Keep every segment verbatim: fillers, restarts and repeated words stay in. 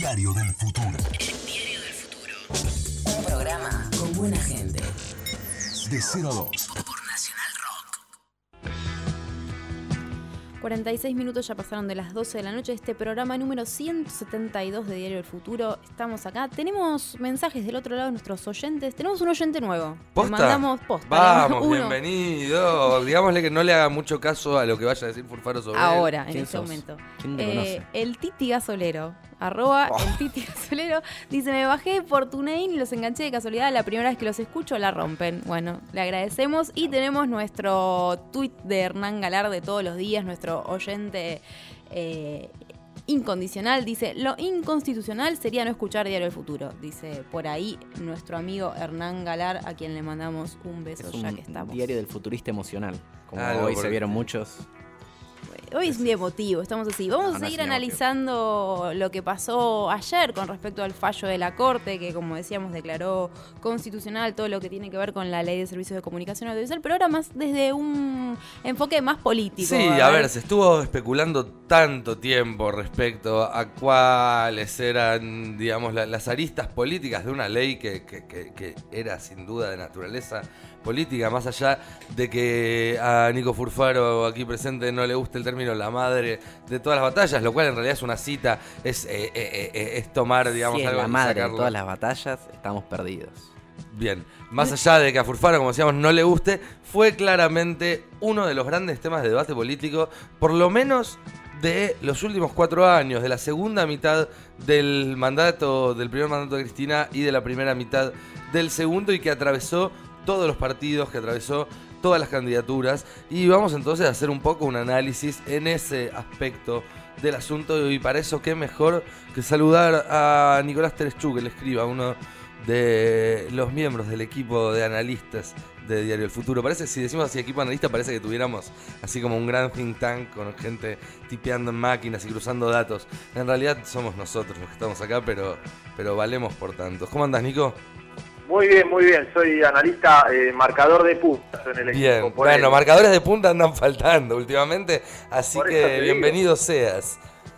Diario del Futuro. El Diario del Futuro. Un programa con buena gente. De cero a dos. Por Nacional Rock. cuarenta y seis minutos ya pasaron de las doce de la noche. Este programa número ciento setenta y dos de Diario del Futuro. Estamos acá. Tenemos mensajes del otro lado de nuestros oyentes. Tenemos un oyente nuevo. ¿Posta? Le mandamos posta. Vamos, Uno. bienvenido. Digámosle que no le haga mucho caso a lo que vaya a decir Furfaro sobre Ahora, él. en ¿Quién este sos? momento. ¿Quién te Eh, conoce? el Titi Gasolero. Arroba Oh. el Titi Gasolero. Dice, me bajé por TuneIn y los enganché de casualidad. La primera vez que los escucho la rompen. Bueno, le agradecemos. Y tenemos nuestro tuit de Hernán Galar de todos los días. Nuestro oyente eh, incondicional. Dice, lo inconstitucional sería no escuchar Diario del Futuro. Dice por ahí nuestro amigo Hernán Galar, a quien le mandamos un beso Es ya un que estamos. diario del futurista emocional. Como Algo hoy por se el- vieron muchos. Hoy es un día emotivo, estamos así. Vamos No, a no seguir es un analizando lo que pasó ayer con respecto al fallo de la Corte, que como decíamos declaró constitucional todo lo que tiene que ver con la Ley de Servicios de Comunicación Audiovisual, pero ahora más desde un enfoque más político. Sí, a ver, se estuvo especulando tanto tiempo respecto a cuáles eran, digamos, la- las aristas políticas de una ley que, que- que- que era sin duda de naturaleza política, más allá de que a Nico Furfaro aquí presente no le guste el término la madre de todas las batallas, lo cual en realidad es una cita, es, eh, eh, eh, es tomar, digamos, Si es algo la y madre de sacarlo. todas las batallas, estamos perdidos. Bien, más allá de que a Furfaro, como decíamos, no le guste, fue claramente uno de los grandes temas de debate político, por lo menos de los últimos cuatro años, de la segunda mitad del mandato, del primer mandato de Cristina y de la primera mitad del segundo, y que atravesó todos los partidos, que atravesó todas las candidaturas. Y vamos entonces a hacer un poco un análisis en ese aspecto del asunto, y para eso qué mejor que saludar a Nicolás Terechú, que le escriba, uno de los miembros del equipo de analistas de Diario del Futuro. Parece, si decimos así equipo analista, parece que tuviéramos así como un gran think tank con gente tipeando en máquinas y cruzando datos. En realidad somos nosotros los que estamos acá, pero, pero valemos por tanto. ¿Cómo andás, Nico? Muy bien, muy bien. Soy analista, eh, marcador de puntas en el Bien, equipo. por bueno, eso. marcadores de punta andan faltando últimamente, así Por eso te que digo. bienvenido seas.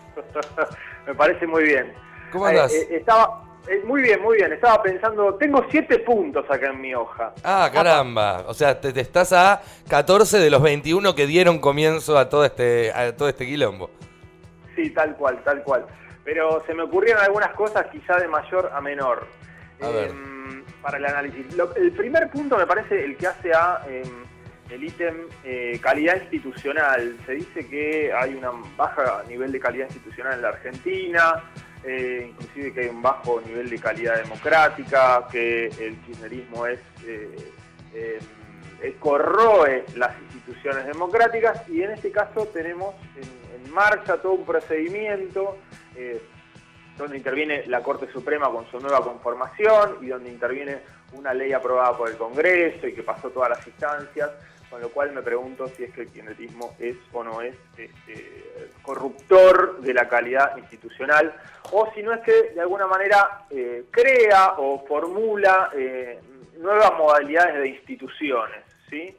Me parece muy bien. ¿Cómo andás? Eh, eh, estaba eh, muy bien, muy bien. Estaba pensando, tengo siete puntos acá en mi hoja. Ah, caramba. O sea, te, te estás a catorce de los veintiuno que dieron comienzo a todo este, a todo este quilombo. Sí, tal cual, tal cual. Pero se me ocurrieron algunas cosas quizá de mayor a menor. A ver. Para el análisis. Lo- el primer punto me parece el que hace a eh, el ítem eh, calidad institucional. Se dice que hay una baja nivel de calidad institucional en la Argentina, eh, inclusive que hay un bajo nivel de calidad democrática, que el kirchnerismo es, eh, eh, eh, corroe las instituciones democráticas, y en este caso tenemos en, en marcha todo un procedimiento eh, donde interviene la Corte Suprema con su nueva conformación y donde interviene una ley aprobada por el Congreso y que pasó todas las instancias, con lo cual me pregunto si es que el kirchnerismo es o no es este, corruptor de la calidad institucional, o si no es que de alguna manera eh, crea o formula eh, nuevas modalidades de instituciones, ¿sí?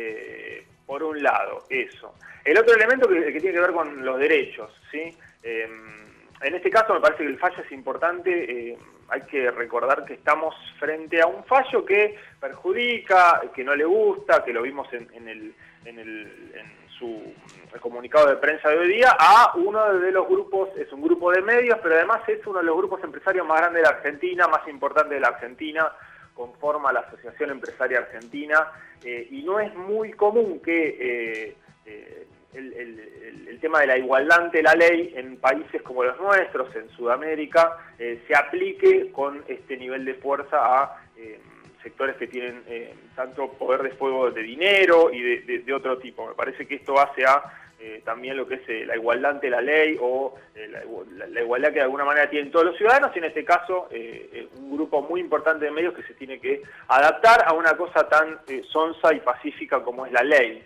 Eh, por un lado, eso. El otro elemento que, que tiene que ver con los derechos, ¿sí? Eh, En este caso me parece que el fallo es importante. Eh, hay que recordar que estamos frente a un fallo que perjudica, que no le gusta, que lo vimos en, en, el, en, el, en su el comunicado de prensa de hoy día, a uno de los grupos, es un grupo de medios, pero además es uno de los grupos empresarios más grandes de la Argentina, más importante de la Argentina, conforma la Asociación Empresaria Argentina, eh, y no es muy común que eh, eh, El, el, el, el tema de la igualdad ante la ley en países como los nuestros, en Sudamérica, eh, se aplique con este nivel de fuerza a eh, sectores que tienen eh, tanto poder de fuego de dinero y de, de, de otro tipo. Me parece que esto hace a eh, también lo que es eh, la igualdad ante la ley, o eh, la, la igualdad que de alguna manera tienen todos los ciudadanos, y en este caso eh, eh, un grupo muy importante de medios que se tiene que adaptar a una cosa tan eh, sonsa y pacífica como es la ley.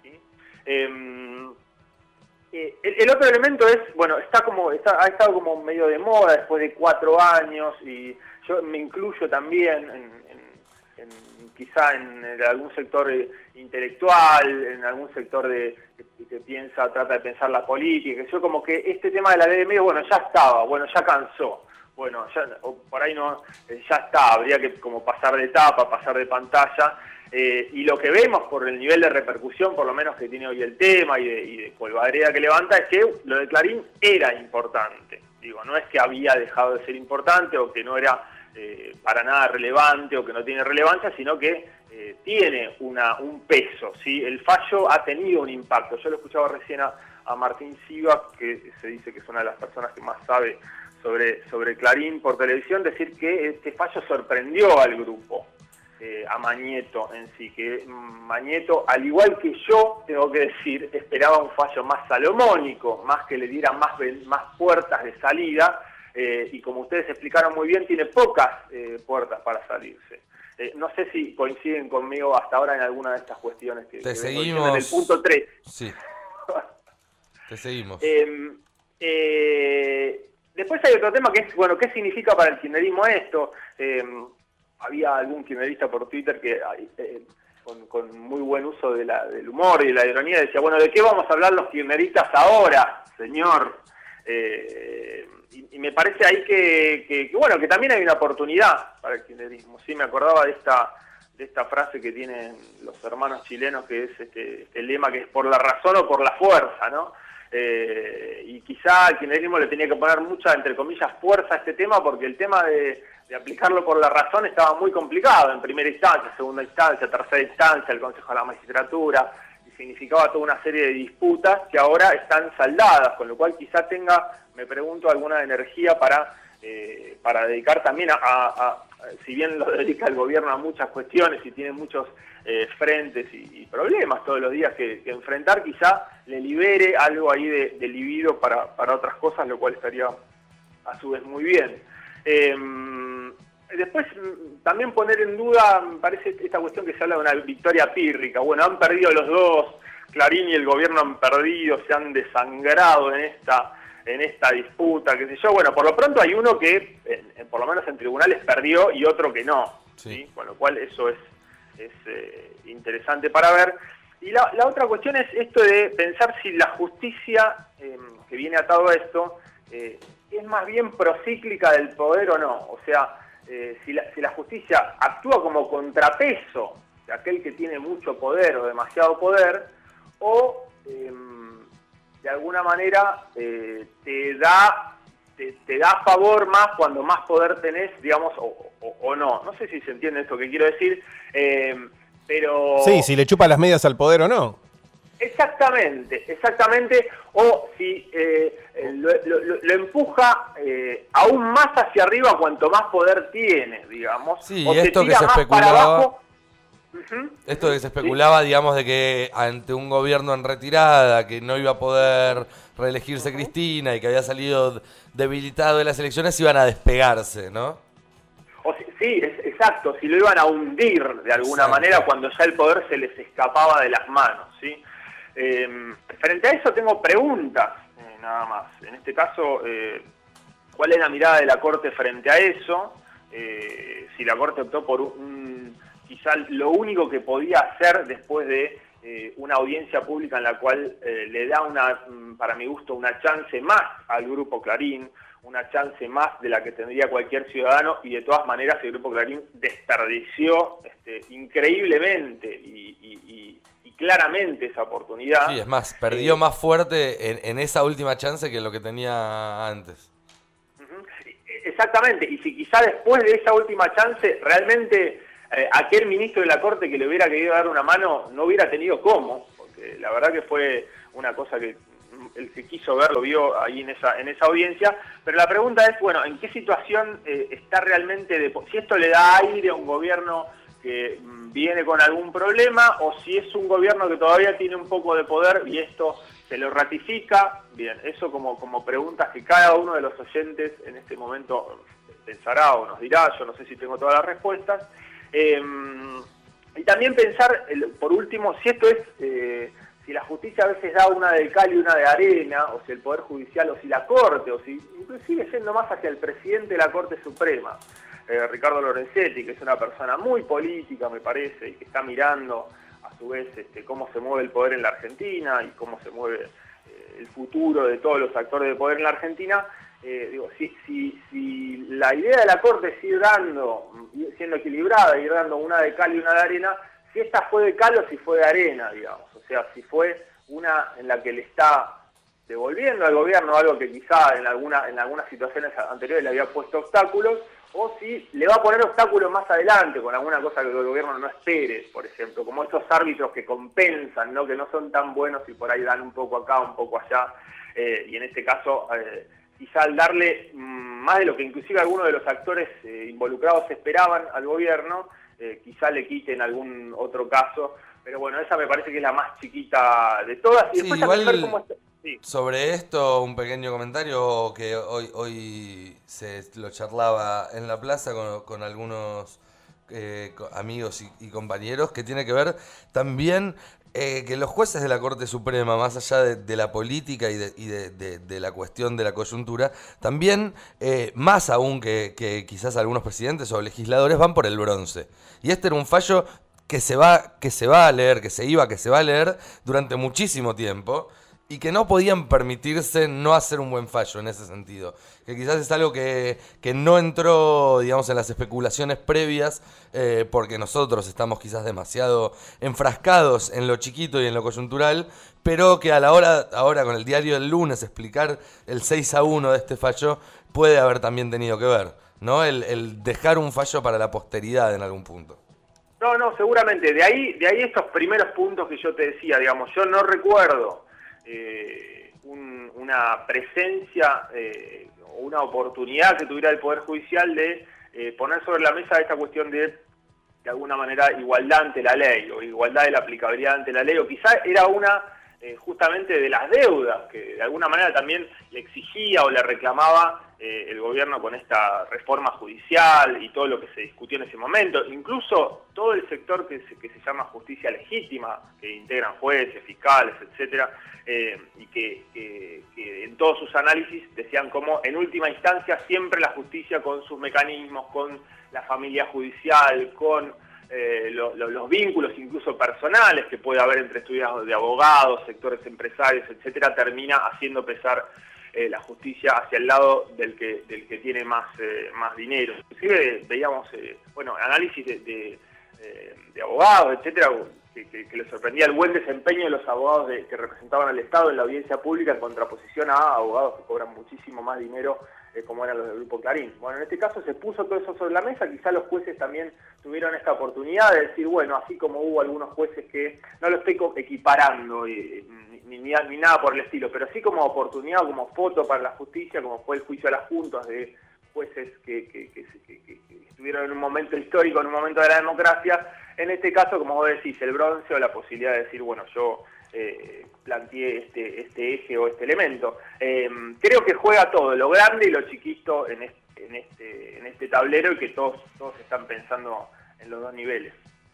Eh, eh, el, el otro elemento es, bueno, está como está, ha estado como medio de moda después de cuatro años, y yo me incluyo también en, en, en, quizá en, en algún sector intelectual, en algún sector de que, que piensa, trata de pensar la política, que yo como que este tema de la ley de medios, bueno, ya estaba, bueno, ya cansó. Bueno, ya, o por ahí no, eh, ya está, habría que como pasar de etapa, pasar de pantalla, eh, y lo que vemos por el nivel de repercusión, por lo menos que tiene hoy el tema y de, y de polvareda que levanta, es que lo de Clarín era importante. Digo, no es que había dejado de ser importante o que no era eh, para nada relevante o que no tiene relevancia, sino que eh, tiene una, un peso, ¿sí? El fallo ha tenido un impacto. Yo lo escuchaba recién a, a Martín Siva, que se dice que es una de las personas que más sabe sobre, sobre Clarín por televisión, decir que este fallo sorprendió al grupo, eh, a Mañeto en sí, que Mañeto, al igual que yo, tengo que decir, esperaba un fallo más salomónico, más que le diera más, más puertas de salida, eh, y como ustedes explicaron muy bien, tiene pocas eh, puertas para salirse. Eh, no sé si coinciden conmigo hasta ahora en alguna de estas cuestiones que, Te que seguimos. en el punto tres. Sí. Te seguimos. Eh, eh, Después hay otro tema que es, bueno, ¿qué significa para el kirchnerismo esto? Eh, había algún kirchnerista por Twitter que, eh, con, con muy buen uso de la, del humor y de la ironía, decía, bueno, ¿de qué vamos a hablar los kirchneristas ahora, señor? Eh, y, y me parece ahí que, que, que, bueno, que también hay una oportunidad para el kirchnerismo. Sí, me acordaba de esta, de esta frase que tienen los hermanos chilenos, que es este, este lema que es por la razón o por la fuerza, ¿no? Eh, y quizá al kirchnerismo le tenía que poner mucha, entre comillas, fuerza a este tema, porque el tema de, de aplicarlo por la razón estaba muy complicado en primera instancia, segunda instancia, tercera instancia, el Consejo de la Magistratura, y significaba toda una serie de disputas que ahora están saldadas, con lo cual quizá tenga, me pregunto, alguna energía para, eh, para dedicar también a, a, a, si bien lo dedica el gobierno a muchas cuestiones y tiene muchos Eh, frentes y, y problemas todos los días que, que enfrentar, quizá le libere algo ahí de, de libido para, para otras cosas, lo cual estaría a su vez muy bien. Eh, después también poner en duda, me parece esta cuestión que se habla de una victoria pírrica. Bueno, han perdido los dos, Clarín y el gobierno han perdido, se han desangrado en esta en esta disputa, qué sé yo. Bueno, por lo pronto hay uno que, en, en, por lo menos en tribunales, perdió y otro que no, ¿sí? ¿Sí? Con lo cual eso es es eh, interesante para ver. Y la, la otra cuestión es esto de pensar si la justicia, eh, que viene atado a esto, eh, es más bien procíclica del poder o no. O sea, eh, si, la, si la justicia actúa como contrapeso de aquel que tiene mucho poder o demasiado poder, o eh, de alguna manera eh, te da... Te, te da favor más cuando más poder tenés, digamos, o, o, o no. No sé si se entiende esto que quiero decir, eh, pero... Sí, si le chupa las medias al poder o no. Exactamente, exactamente. O si eh, lo, lo, lo empuja eh, aún más hacia arriba cuanto más poder tiene, digamos. Sí, o esto se que se más especulaba... para abajo. Uh-huh. Esto que se especulaba, ¿sí? Digamos, de que ante un gobierno en retirada, que no iba a poder reelegirse uh-huh. Cristina y que había salido debilitado de las elecciones, iban a despegarse, ¿no? O si, sí, es, exacto, si lo iban a hundir de alguna exacto. manera cuando ya el poder se les escapaba de las manos, ¿sí? Eh, frente a eso tengo preguntas, eh, nada más. En este caso, eh, ¿cuál es la mirada de la Corte frente a eso? Eh, si la Corte optó por un... quizá lo único que podía hacer después de eh, una audiencia pública en la cual eh, le da, una, para mi gusto, una chance más al Grupo Clarín, una chance más de la que tendría cualquier ciudadano, y de todas maneras el Grupo Clarín desperdició este, increíblemente y, y, y, y claramente esa oportunidad. Sí, es más, perdió eh, más fuerte en, en esa última chance que en lo que tenía antes. Uh-huh. Exactamente, y si quizá después de esa última chance realmente... Eh, aquel ministro de la Corte que le hubiera querido dar una mano no hubiera tenido cómo, porque la verdad que fue una cosa que el que quiso ver lo vio ahí en esa en esa audiencia, pero la pregunta es, bueno, ¿en qué situación eh, está realmente, de, si esto le da aire a un gobierno que mm, viene con algún problema, o si es un gobierno que todavía tiene un poco de poder y esto se lo ratifica? Bien, eso como, como preguntas que cada uno de los oyentes en este momento pensará o nos dirá, yo no sé si tengo todas las respuestas. Eh, y también pensar, por último, si esto es, eh, si la justicia a veces da una de cal y una de arena, o si el Poder Judicial, o si la Corte, o si inclusive yendo más hacia el presidente de la Corte Suprema, eh, Ricardo Lorenzetti, que es una persona muy política, me parece, y que está mirando a su vez este, cómo se mueve el poder en la Argentina y cómo se mueve eh, el futuro de todos los actores de poder en la Argentina. Eh, digo, si, si, si la idea de la Corte es ir dando, siendo equilibrada, ir dando una de cal y una de arena, si esta fue de cal o si fue de arena, digamos. O sea, si fue una en la que le está devolviendo al gobierno algo que quizá en, alguna, en algunas situaciones anteriores le había puesto obstáculos, o si le va a poner obstáculos más adelante con alguna cosa que el gobierno no espere, por ejemplo, como estos árbitros que compensan, ¿no? Que no son tan buenos y por ahí dan un poco acá, un poco allá, eh, y en este caso... Eh, quizá al darle mmm, más de lo que inclusive algunos de los actores eh, involucrados esperaban al gobierno, eh, quizá le quiten algún otro caso, pero bueno, esa me parece que es la más chiquita de todas. Y Sí, después igual ver cómo está... sí. Sobre esto un pequeño comentario que hoy, hoy se lo charlaba en la plaza con, con algunos eh, amigos y, y compañeros, que tiene que ver también... Eh, que los jueces de la Corte Suprema, más allá de, de la política y, de, y de, de, de la cuestión de la coyuntura, también, eh, más aún que, que quizás algunos presidentes o legisladores, van por el bronce. Y este era un fallo que se va, que se va a leer, que se iba, que se va a leer durante muchísimo tiempo, y que no podían permitirse no hacer un buen fallo en ese sentido. Que quizás es algo que, que no entró, digamos, en las especulaciones previas, eh, porque nosotros estamos quizás demasiado enfrascados en lo chiquito y en lo coyuntural, pero que a la hora, ahora con el diario del lunes, explicar el seis a uno de este fallo puede haber también tenido que ver, ¿no? El, el dejar un fallo para la posteridad en algún punto. No, no, seguramente. De ahí, de ahí estos primeros puntos que yo te decía, digamos, yo no recuerdo... Eh, un, una presencia eh, o una oportunidad que tuviera el Poder Judicial de eh, poner sobre la mesa esta cuestión de, de alguna manera, igualdad ante la ley, o igualdad de la aplicabilidad ante la ley, o quizá era una eh, justamente de las deudas que de alguna manera también le exigía o le reclamaba eh, el gobierno con esta reforma judicial y todo lo que se discutió en ese momento, incluso todo el sector que se, que se llama justicia legítima, que integran jueces, fiscales, etcétera, eh, y que, que, que en todos sus análisis decían como en última instancia siempre la justicia con sus mecanismos, con la familia judicial, con eh, lo, lo, los vínculos incluso personales que puede haber entre estudios de abogados, sectores empresarios, etcétera, termina haciendo pesar eh, la justicia hacia el lado del que del que tiene más eh, más dinero. Inclusive veíamos eh, bueno análisis de, de, eh, de abogados, etcétera, que, que, que les sorprendía el buen desempeño de los abogados de, que representaban al Estado en la audiencia pública en contraposición a abogados que cobran muchísimo más dinero, eh, como eran los del Grupo Clarín. Bueno, en este caso se puso todo eso sobre la mesa, quizá los jueces también tuvieron esta oportunidad de decir, bueno, así como hubo algunos jueces que, no lo estoy equiparando y, ni, ni, ni nada por el estilo, pero sí como oportunidad, como foto para la justicia, como fue el juicio a las juntas de jueces que, que, que, que, que, que estuvieron en un momento histórico, en un momento de la democracia. En este caso, como vos decís, el bronce o la posibilidad de decir, bueno, yo eh, planteé este, este eje o este elemento. Eh, creo que juega todo, lo grande y lo chiquito en este, en este, en este tablero, y que todos, todos están pensando en los dos niveles.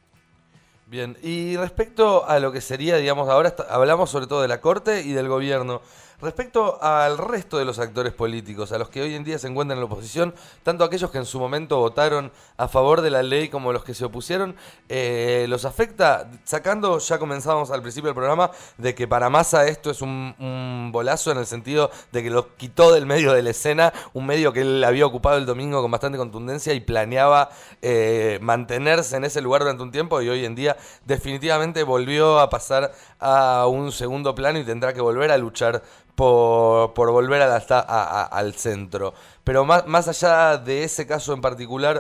Bien, y respecto a lo que sería, digamos, ahora está, hablamos sobre todo de la Corte y del gobierno. Respecto al resto de los actores políticos, a los que hoy en día se encuentran en la oposición, tanto aquellos que en su momento votaron a favor de la ley como los que se opusieron, eh, ¿los afecta? Sacando, ya comenzamos al principio del programa, de que para Massa esto es un, un bolazo en el sentido de que lo quitó del medio de la escena, un medio que él había ocupado el domingo con bastante contundencia y planeaba eh, mantenerse en ese lugar durante un tiempo, y hoy en día definitivamente volvió a pasar a un segundo plano y tendrá que volver a luchar Por, por volver a la, a, a, al centro. Pero más, más allá de ese caso en particular,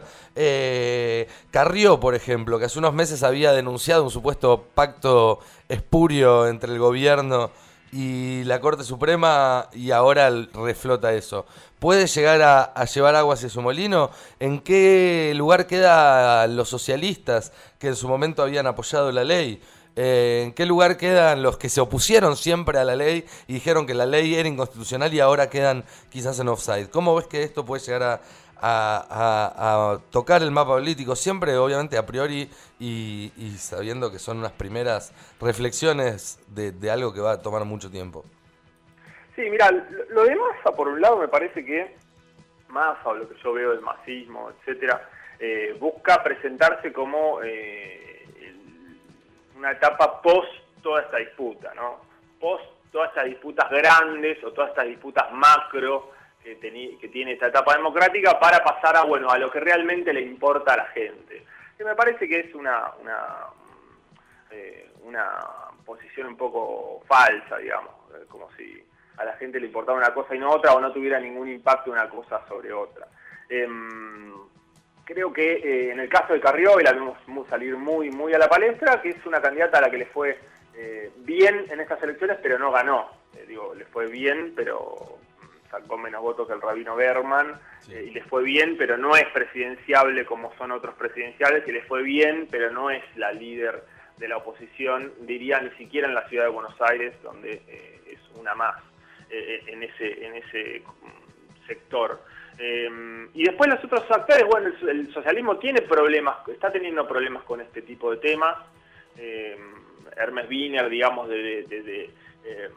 eh, Carrió, por ejemplo, que hace unos meses había denunciado un supuesto pacto espurio entre el gobierno y la Corte Suprema, y ahora reflota eso. ¿Puede llegar a, a llevar agua hacia su molino? ¿En qué lugar quedan los socialistas que en su momento habían apoyado la ley? Eh, ¿En qué lugar quedan los que se opusieron siempre a la ley y dijeron que la ley era inconstitucional y ahora quedan quizás en offside? ¿Cómo ves que esto puede llegar a, a, a- a tocar el mapa político, siempre obviamente a priori y, y sabiendo que son unas primeras reflexiones de, de algo que va a tomar mucho tiempo. Sí, mira, lo, lo de Massa, por un lado, me parece que Massa, o lo que yo veo del masismo, etcétera, eh, busca presentarse como eh, el- una etapa post toda esta disputa, ¿no? Post todas estas disputas grandes o todas estas disputas macro que, teni- que tiene esta etapa democrática para pasar a, bueno, a lo que realmente le importa a la gente. Que me parece que es una, una, eh, una posición un poco falsa, digamos, eh, como si a la gente le importaba una cosa y no otra, o no tuviera ningún impacto una cosa sobre otra. Eh, creo que eh, en el caso de Carrió, y la vimos mu- salir muy, muy a la palestra, que es una candidata a la que le fue eh, bien en estas elecciones, pero no ganó. Eh, digo, le fue bien, pero sacó menos votos que el Rabino Berman, Sí. eh, y le fue bien, pero no es presidenciable como son otros presidenciales, y le fue bien, pero no es la líder de la oposición, diría ni siquiera en la ciudad de Buenos Aires, donde eh, es una más eh, en ese en ese sector. Eh, y después los otros actores, bueno, el, el socialismo tiene problemas, está teniendo problemas con este tipo de temas. Eh, Hermes Wiener, digamos, de, de, de, de eh,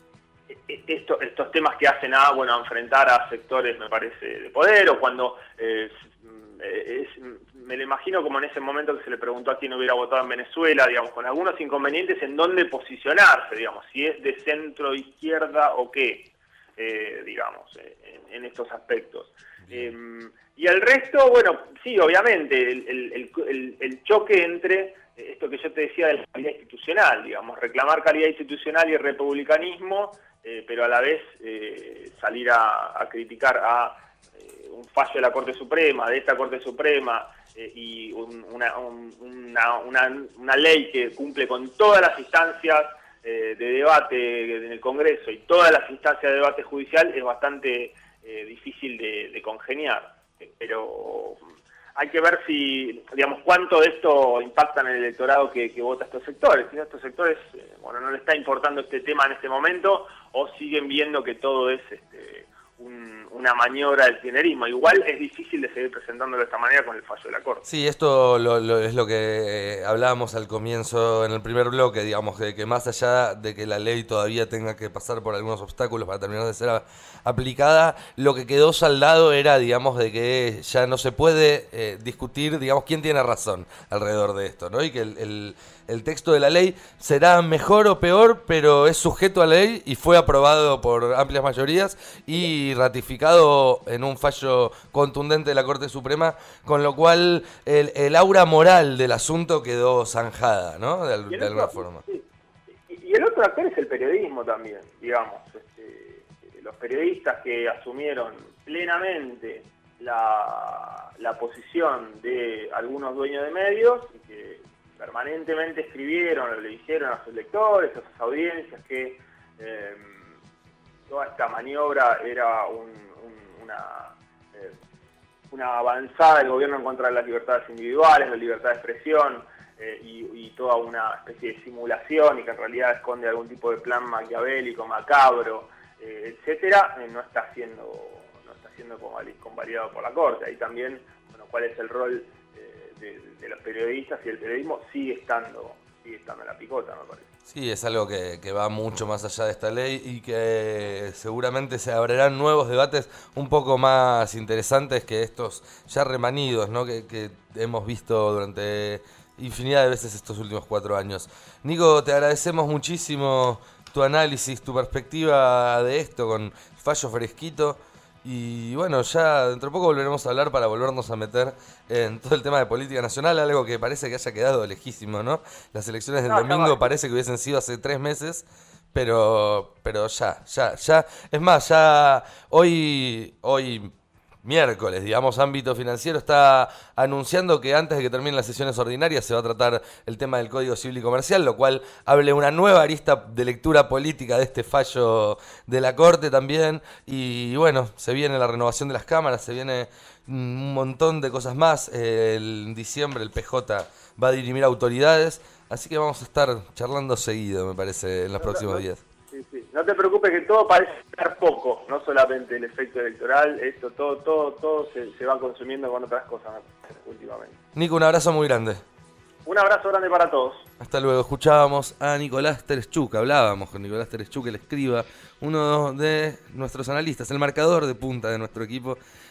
esto, estos temas que hacen a, bueno, a enfrentar a sectores, me parece, de poder, o cuando eh, es, me lo imagino como en ese momento que se le preguntó a quién hubiera votado en Venezuela, digamos, con algunos inconvenientes en dónde posicionarse, digamos, si es de centro izquierda o qué, eh, digamos, en, en estos aspectos. Eh, y el resto, bueno, sí, obviamente, el, el, el, el choque entre esto que yo te decía de la calidad institucional, digamos, reclamar calidad institucional y republicanismo, eh, pero a la vez eh, salir a, a criticar a eh, un fallo de la Corte Suprema, de esta Corte Suprema, eh, y un, una, un, una, una, una ley que cumple con todas las instancias eh, de debate en el Congreso y todas las instancias de debate judicial, es bastante eh, difícil de, de congeniar. Pero hay que ver si, digamos, cuánto de esto impacta en el electorado que, que vota estos sectores. Si a estos sectores, eh, bueno, no le está importando este tema en este momento, o siguen viendo que todo es este, un, una maniobra del kirchnerismo. Igual es difícil de seguir presentándolo de esta manera con el fallo de la Corte. Sí, esto lo, lo- es lo que eh, hablábamos al comienzo en el primer bloque, digamos, de que más allá de que la ley todavía tenga que pasar por algunos obstáculos para terminar de ser a- aplicada, lo que quedó saldado era, digamos, de que ya no se puede eh, discutir, digamos, quién tiene razón alrededor de esto, ¿no? Y que el, el- el texto de la ley será mejor o peor, pero es sujeto a ley y fue aprobado por amplias mayorías y ratificado en un fallo contundente de la Corte Suprema, con lo cual el, el aura moral del asunto quedó zanjada, ¿no? De, al- Y el de alguna otro- forma. sí. Y, y el otro actor es el periodismo también, digamos. Este, los periodistas que asumieron plenamente la, la posición de algunos dueños de medios y que permanentemente escribieron o le dijeron a sus lectores, a sus audiencias, que eh, toda esta maniobra era un, un- una, eh, una avanzada del gobierno en contra de las libertades individuales, la libertad de expresión, eh, y, y toda una especie de simulación y que en realidad esconde algún tipo de plan maquiavélico, macabro, eh, etcétera, eh, no está siendo no está siendo convali- convalidado por la Corte. Ahí también, bueno, cuál es el rol eh, de, de los periodistas, y el periodismo sigue estando sigue estando en la picota, me parece. Sí, es algo que, que va mucho más allá de esta ley y que seguramente se abrirán nuevos debates un poco más interesantes que estos ya remanidos, ¿no? que, que hemos visto durante infinidad de veces estos últimos cuatro años. Nico, te agradecemos muchísimo tu análisis, tu perspectiva de esto con fallo fresquito. Y bueno, ya dentro de poco volveremos a hablar para volvernos a meter en todo el tema de política nacional, algo que parece que haya quedado lejísimo, ¿no? Las elecciones del No, ya domingo va. parece que hubiesen sido hace tres meses, pero pero ya, ya, ya. Es más, ya hoy, hoy miércoles, digamos, ámbito financiero está anunciando que antes de que terminen las sesiones ordinarias se va a tratar el tema del Código Civil y Comercial, lo cual hable una nueva arista de lectura política de este fallo de la Corte también. Y bueno, se viene la renovación de las cámaras, se viene un montón de cosas más. El- en diciembre el P J va a dirimir autoridades, así que vamos a estar charlando seguido, me parece, en los próximos días. Sí, sí. No te preocupes que todo parece estar poco, no solamente el efecto electoral, esto todo todo todo se, se va consumiendo con otras cosas últimamente. Nico, un abrazo muy grande. Un abrazo grande para todos. Hasta luego. Escuchábamos a Nicolás Tereshchuk, hablábamos con Nicolás Tereshchuk, el escriba, uno de nuestros analistas, el marcador de punta de nuestro equipo,